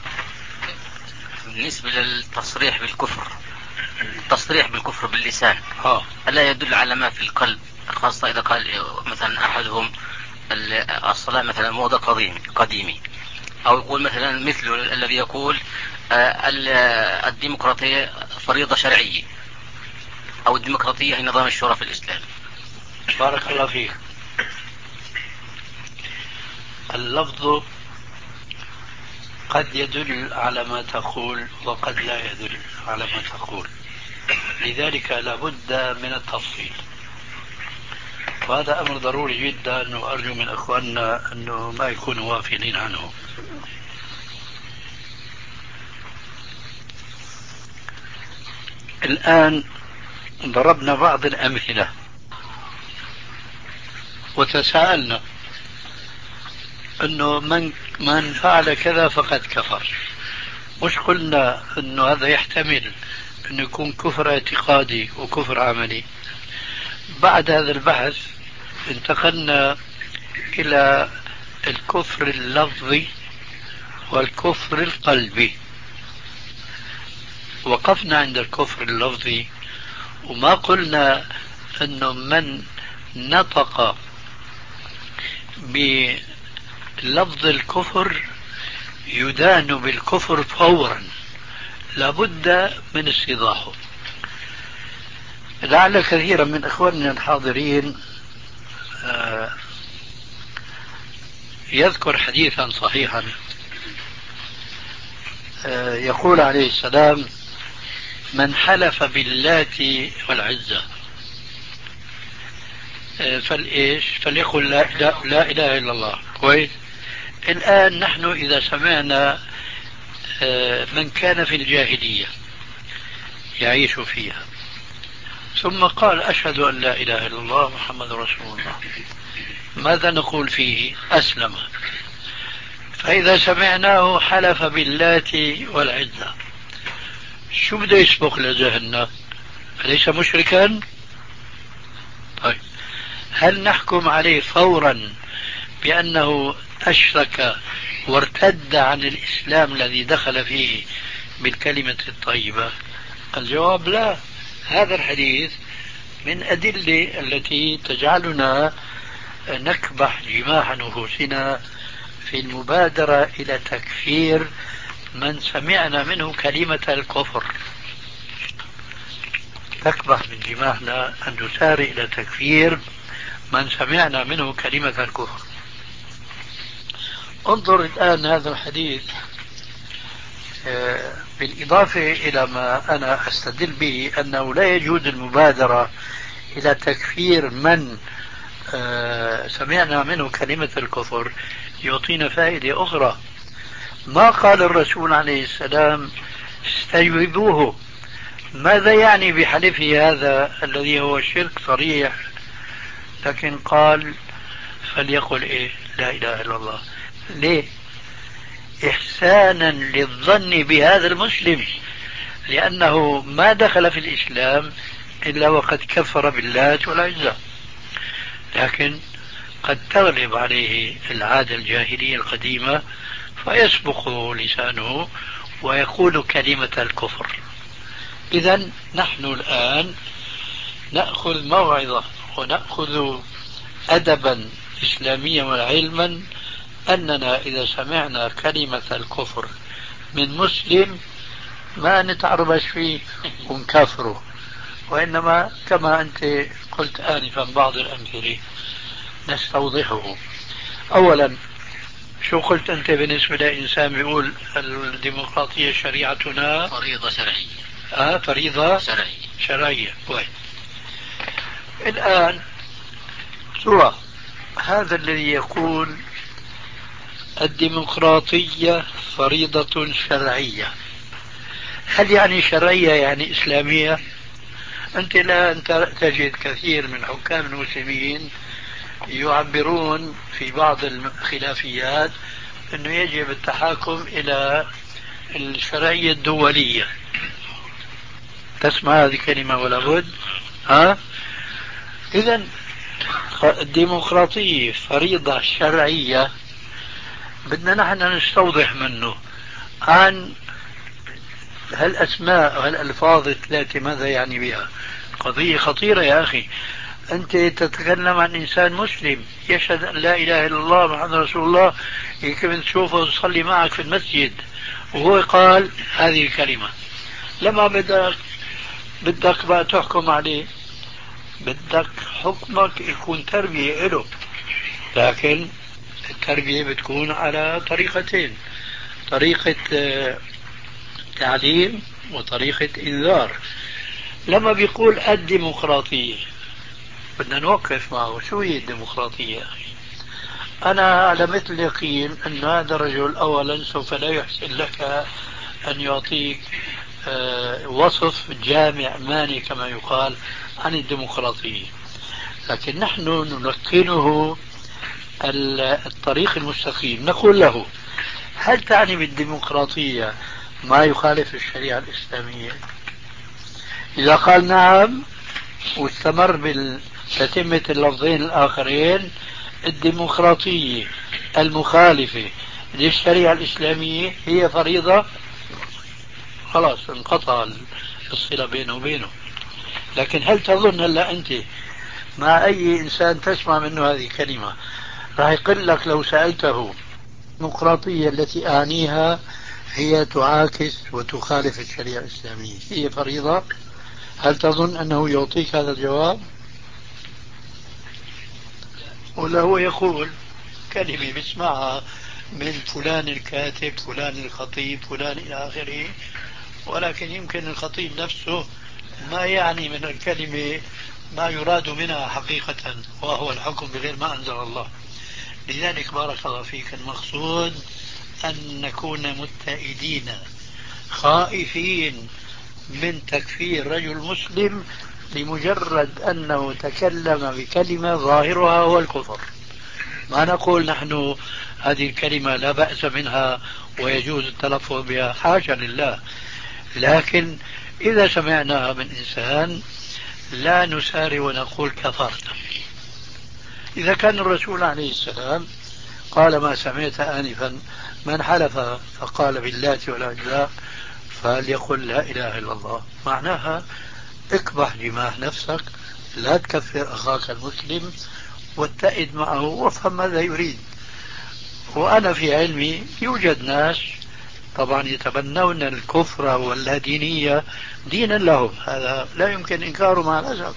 بالنسبة للتصريح بالكفر، التصريح بالكفر باللسان ها. ألا يدل على ما في القلب، خاصة إذا قال مثلا أحدهم الصلاة مثلا موضة قديم قديمي، أو يقول مثلا مثل الذي يقول الديمقراطية فريضة شرعية، أو الديمقراطية هي نظام الشورى في الإسلام. بارك الله فيك. اللفظ قد يدل على ما تقول وقد لا يدل على ما تقول، لذلك لابد من التفصيل، وهذا أمر ضروري جدا، وأرجو من أخواننا أنه ما يكونوا غافلين عنه. الآن ضربنا بعض الأمثلة وتساءلنا أنه من, من فعل كذا فقد كفر. مش قلنا أنه هذا يحتمل أنه يكون كفر اعتقادي وكفر عملي. بعد هذا البحث انتقلنا إلى الكفر اللفظي والكفر القلبي. وقفنا عند الكفر اللفظي، وما قلنا أنه من نطق بلفظ الكفر يدان بالكفر فورا، لابد من استيضاحه. لعل كثيرا من إخواننا الحاضرين يذكر حديثا صحيحا يقول عليه السلام: من حلف باللات والعزة فالإيش فليقل لا, لا, لا إله إلا الله. كويس. الآن نحن إذا سمعنا من كان في الجاهلية يعيش فيها ثم قال أشهد أن لا إله إلا الله محمد رسول الله، ماذا نقول فيه؟ أسلم. فإذا سمعناه حلف باللات والعزة، شو بده يسبق لجهنم؟ أليس مشركا؟ طيب، هل نحكم عليه فورا بأنه أشرك وارتد عن الإسلام الذي دخل فيه بالكلمة الطيبة؟ الجواب لا. هذا الحديث من أدلة التي تجعلنا نكبح جماح نفوسنا في المبادرة إلى تكفير من سمعنا منه كلمة الكفر. تكبح من جماحنا أن نسارع إلى تكفير من سمعنا منه كلمة الكفر. انظر الآن هذا الحديث بالإضافة إلى ما أنا أستدل به أنه لا يجوز المبادرة إلى تكفير من سمعنا منه كلمة الكفر، يعطينا فائدة أخرى. ما قال الرسول عليه السلام استجوبوه؟ ماذا يعني بحلفه هذا الذي هو شرك صريح؟ لكن قال فليقل إيه؟ لا إله إلا الله. ليه؟ إحسانا للظن بهذا المسلم، لأنه ما دخل في الإسلام إلا وقد كفر باللات والعزى، لكن قد تغلب عليه العادة الجاهلية القديمة فيسبق لسانه ويقول كلمة الكفر. إذن نحن الآن نأخذ موعظة ونأخذ أدبا إسلاميا وعلما أننا إذا سمعنا كلمة الكفر من مسلم ما نتعربش فيه ونكفره، وإنما كما أنت قلت آنفا بعض الأمثلة نستوضحه. أولا، شو قلت أنت بالنسبة لإنسان بيقول الديمقراطية شريعتنا فريضة شرعية؟ آه فريضة شرعية. شرعية. كويس. الآن ترى هذا الذي يقول الديمقراطية فريضة شرعية، هل يعني شرعية يعني إسلامية؟ أنت لا أنت تجد كثير من حكام المسلمين يعبرون في بعض الخلافيات أنه يجب التحاكم إلى الشرعية الدولية. تسمع هذه الكلمة ولا بد؟ ها؟ إذن الديمقراطية فريضة شرعية، بدنا نحن نستوضح منه عن هالأسماء وهالألفاظ الثلاثة ماذا يعني بها. قضية خطيرة يا أخي، أنت تتكلم عن إنسان مسلم يشهد أن لا إله إلا الله محمد رسول الله، يمكن تشوفه يصلي معك في المسجد وهو قال هذه الكلمة، لما بدك بدك بقى تحكم عليه، بدك حكمك يكون تربية له، لكن التربية بتكون على طريقتين: طريقة تعليم وطريقة إنذار. لما بيقول الديمقراطية بدنا نوقف معه، شو هي الديمقراطية؟ أنا على مثل اليقين أن هذا الرجل أولا سوف لا يحسن لك أن يعطيك وصف جامع ماني كما يقال عن الديمقراطية، لكن نحن نلقنه الطريق المستقيم. نقول له: هل تعني بالديمقراطية ما يخالف الشريعة الإسلامية؟ إذا قال نعم واستمر بتتمة اللفظين الآخرين الديمقراطية المخالفة للشريعة الإسلامية هي فريضة، خلاص انقطع الصلة بينه وبينه. لكن هل تظن هلا أنت مع أي إنسان تسمع منه هذه الكلمة راح يقول لك لو سألته الديمقراطية التي أعنيها هي تعاكس وتخالف الشريعة الإسلامية هي فريضة، هل تظن أنه يعطيك هذا الجواب؟ ولا هو يقول كلمة بسمعها من فلان الكاتب فلان الخطيب فلان إلى آخره، ولكن يمكن الخطيب نفسه ما يعني من الكلمة ما يراد منها حقيقة، وهو الحكم بغير ما أنزل الله. لذلك بارك الله فيك، المقصود أن نكون متئدين خائفين من تكفير رجل مسلم لمجرد أنه تكلم بكلمة ظاهرها هو الكفر. ما نقول نحن هذه الكلمة لا بأس منها ويجوز التلفظ بها، حاشا لله، لكن إذا سمعناها من إنسان لا نسارع ونقول كفرت. إذا كان الرسول عليه السلام قال ما سمعت آنفا: من حلف فقال باللات والعزى فليقل لا إله إلا الله، معناها اكبح جماح نفسك، لا تكفر أخاك المسلم، واتئد معه وافهم ماذا يريد. وأنا في علمي يوجد ناس طبعا يتبنون الكفر واللادينية دينا لهم، هذا لا يمكن إنكاره مع الأسف،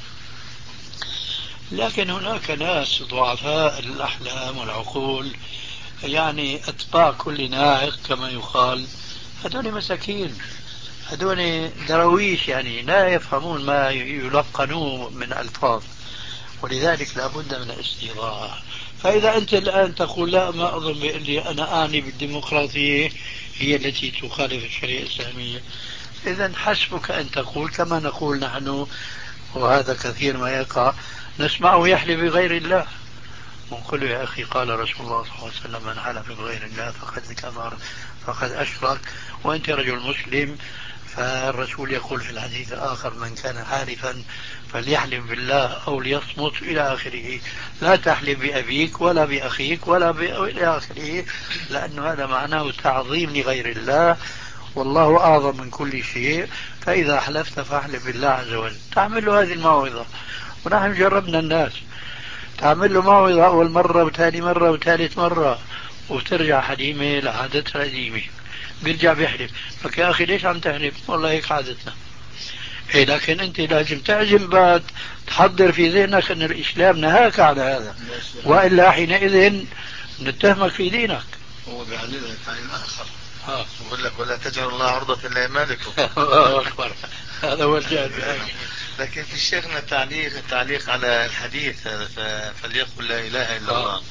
لكن هناك ناس ضعفاء الأحلام والعقول، يعني أتباع كل ناعق كما يقال، هذول مساكين، هذول درويش، يعني لا يفهمون ما يلقنوه من ألفاظ، ولذلك لا بد من الاستيضاح. فإذا أنت الآن تقول لا ما أظن بأني أنا أعني بالديمقراطية هي التي تخالف الشريعة الإسلامية، إذن حسبك أن تقول كما نقول نحن، وهذا كثير ما يقع، نسمعه يحلف بغير الله، ونقول يا أخي قال رسول الله صلى الله عليه وسلم: من حلف بغير الله فقد كفر فقد أشرك، وأنت رجل مسلم فالرسول يقول في الحديث الآخر: من كان حالفا فليحلف بالله أو ليصمت إلى آخره، لا تحلف بأبيك ولا بأخيك ولا ب... إلى آخره، لأن هذا معناه تعظيم لغير الله، والله أعظم من كل شيء. فإذا حلفت فاحلف بالله عز وجل. تعمل له هذه الموعظة، ونحن جربنا الناس، تعمل له موعظة أول مرة وثاني مرة وثالث مرة، وترجع حليمة لعادتها القديمة، بيرجع بيحلف. لك يا أخي ليش عم تحلف؟ والله هيك عادتنا. إيه لكن أنت لازم تعزم بعد، تحضر في ذهنك أن الإسلام نهاك على هذا، وإلا حينئذ نتهمك في دينك. هو بيعللها تعليم آخر، ها يقول لك: ولا تجعلوا الله عرضة لأيمانكم. الله أكبر. هذا هو الجهل. لكن في شيخنا تعليق تعليق على الحديث فليقل لا إله إلا الله.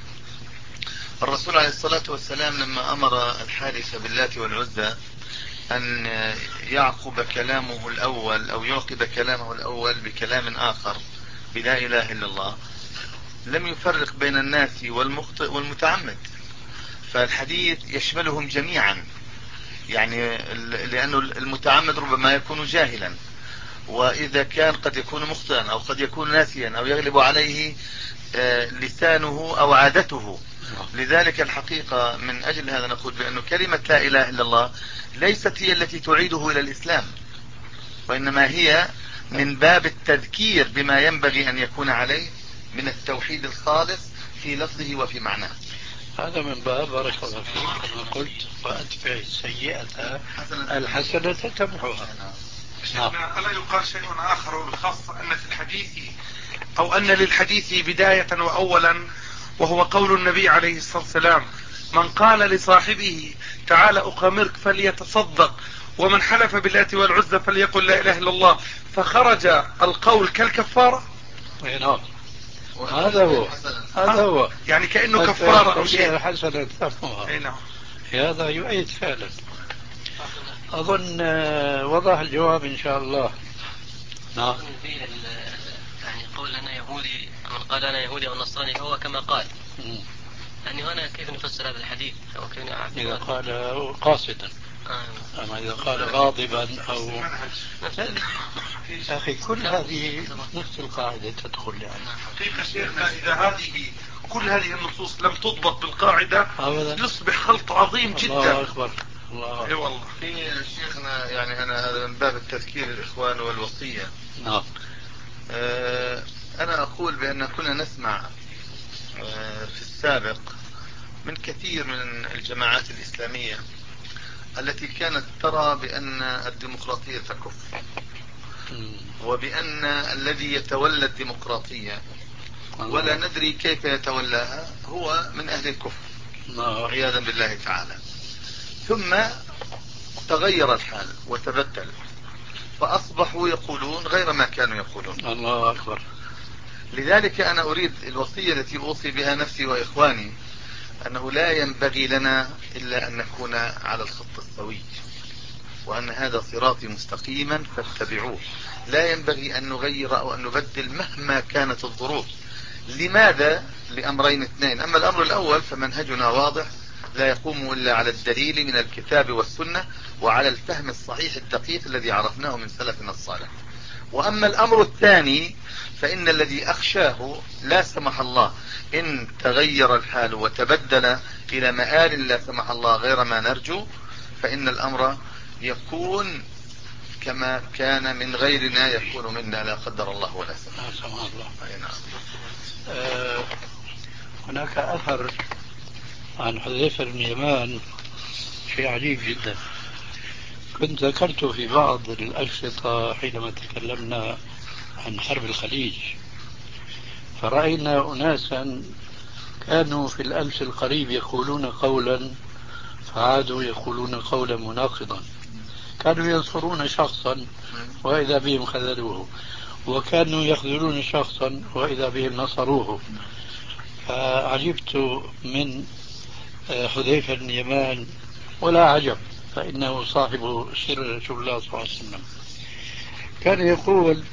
الرسول عليه الصلاة والسلام لما أمر الحارث باللات والعزى أن يعقب كلامه الأول أو يعقب كلامه الأول بكلام آخر بلا إله إلا الله، لم يفرق بين الناس والمخطئ والمتعمد، فالحديث يشملهم جميعا، يعني لأنه المتعمد ربما يكون جاهلا، وإذا كان قد يكون مخطئا أو قد يكون ناسيا أو يغلب عليه لسانه أو عادته. لذلك الحقيقة من أجل هذا نقول بأن كلمة لا إله إلا الله ليست هي التي تعيده إلى الإسلام، وإنما هي من باب التذكير بما ينبغي أن يكون عليه من التوحيد الخالص في لفظه وفي معناه. هذا من باب بارك الله فيك كما قلت: وأتبع السيئة الحسنة تمحوها. شيخنا ألا يقال شيء آخر بالخاصة أن في الحديث أو أن للحديث بداية وأولا، وهو قول النبي عليه الصلاة والسلام: من قال لصاحبه تعال أقامرك فليتصدق، ومن حلف باللات والعزى فليقل لا إله إلا الله، فخرج القول كالكفارة. نعم، هذا هو هذا هو يعني كأنه كفارة أو شيء. حسنة تفهمها. نعم، هذا يؤيد فعلا. أظن وضح الجواب إن شاء الله. نعم. يعني قول أنا يهودي، من قال أنا يهودي أو نصراني هو كما قال. يعني هنا كيف نفسر هذا الحديث؟ أو كيف نعرف؟ إذا قال قاصدا، آه. أما إذا قال غاضبا أو يا أخي كل هذه نفس القاعدة تدخل. يعني حقيقة شيخنا إذا هذه كل هذه النصوص لم تضبط بالقاعدة أبداً يصبح خلط عظيم جدا. الله أكبر. الله أي والله. في شيخنا يعني أنا هذا من باب التذكير الإخوان والوصية. نعم. آه أنا أقول بأن كنا نسمع آه في السابق من كثير من الجماعات الإسلامية التي كانت ترى بأن الديمقراطية كفر، وبأن الذي يتولى الديمقراطية ولا ندري كيف يتولاها هو من أهل الكفر عياذا بالله تعالى. ثم تغير الحال وتبدل، فأصبحوا يقولون غير ما كانوا يقولون. الله أكبر. لذلك أنا أريد الوصية التي أوصي بها نفسي وإخواني أنه لا ينبغي لنا إلا أن نكون على الخط السوي، وأن هذا صراطي مستقيما فاتبعوه. لا ينبغي أن نغير أو أن نبدل مهما كانت الظروف. لماذا؟ لأمرين اثنين. أما الأمر الأول فمنهجنا واضح لا يقوم إلا على الدليل من الكتاب والسنة وعلى الفهم الصحيح الدقيق الذي عرفناه من سلفنا الصالح. وأما الأمر الثاني فإن الذي أخشاه لا سمح الله إن تغير الحال وتبدل إلى مآل لا سمح الله غير ما نرجو، فإن الأمر يكون كما كان من غيرنا يكون منا لا قدر الله ولا سمح الله. نعم. آه هناك أثر عن حذيفة بن اليمان شيء عجيب جدا، كنت ذكرته في بعض الأشرطة حينما تكلمنا عن حرب الخليج، فرأينا أناسا كانوا في الأمس القريب يقولون قولا فعادوا يقولون قولا مناقضا، كانوا ينصرون شخصا وإذا بهم خذلوه، وكانوا يخذلون شخصا وإذا بهم نصروه. فعجبت من حذيفة بن اليمان، ولا عجب فإنه صاحب سر رسول الله صلى الله عليه وسلم. كان يقول،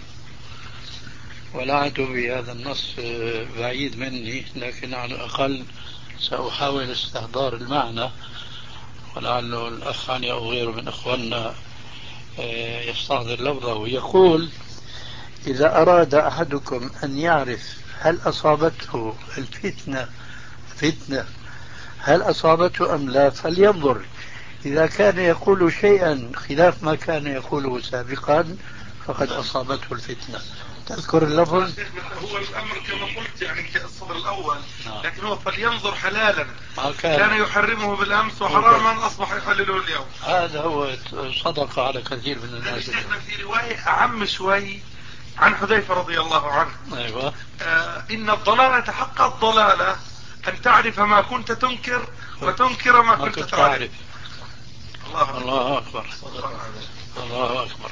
ولعت بهذا النص بعيد مني لكن على الأقل سأحاول استحضار المعنى، ولعله الأخ علي أو غيره من أخواننا يستحضر لفظه، يقول: إذا أراد أحدكم أن يعرف هل أصابته الفتنة فتنة هل أصابته أم لا فلينظر، إذا كان يقول شيئا خلاف ما كان يقوله سابقا فقد أصابته الفتنة. تذكر اللفظ؟ هو الأمر كما قلت يعني كالصدر الأول، لكن هو فلينظر حلالا كان, كان يحرمه بالأمس وحراما أصبح يحلله اليوم. هذا هو صدق على كثير من الناس. شيخنا في رواية أعم شوي عن حذيفة رضي الله عنه. أيوة. آه إن الضلالة حق الضلالة أن تعرف ما كنت تنكر وتنكر ما, ما كنت, كنت تعرف. الله, الله أكبر. الله أكبر.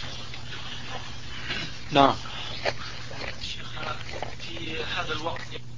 نعم. في هذا الوقت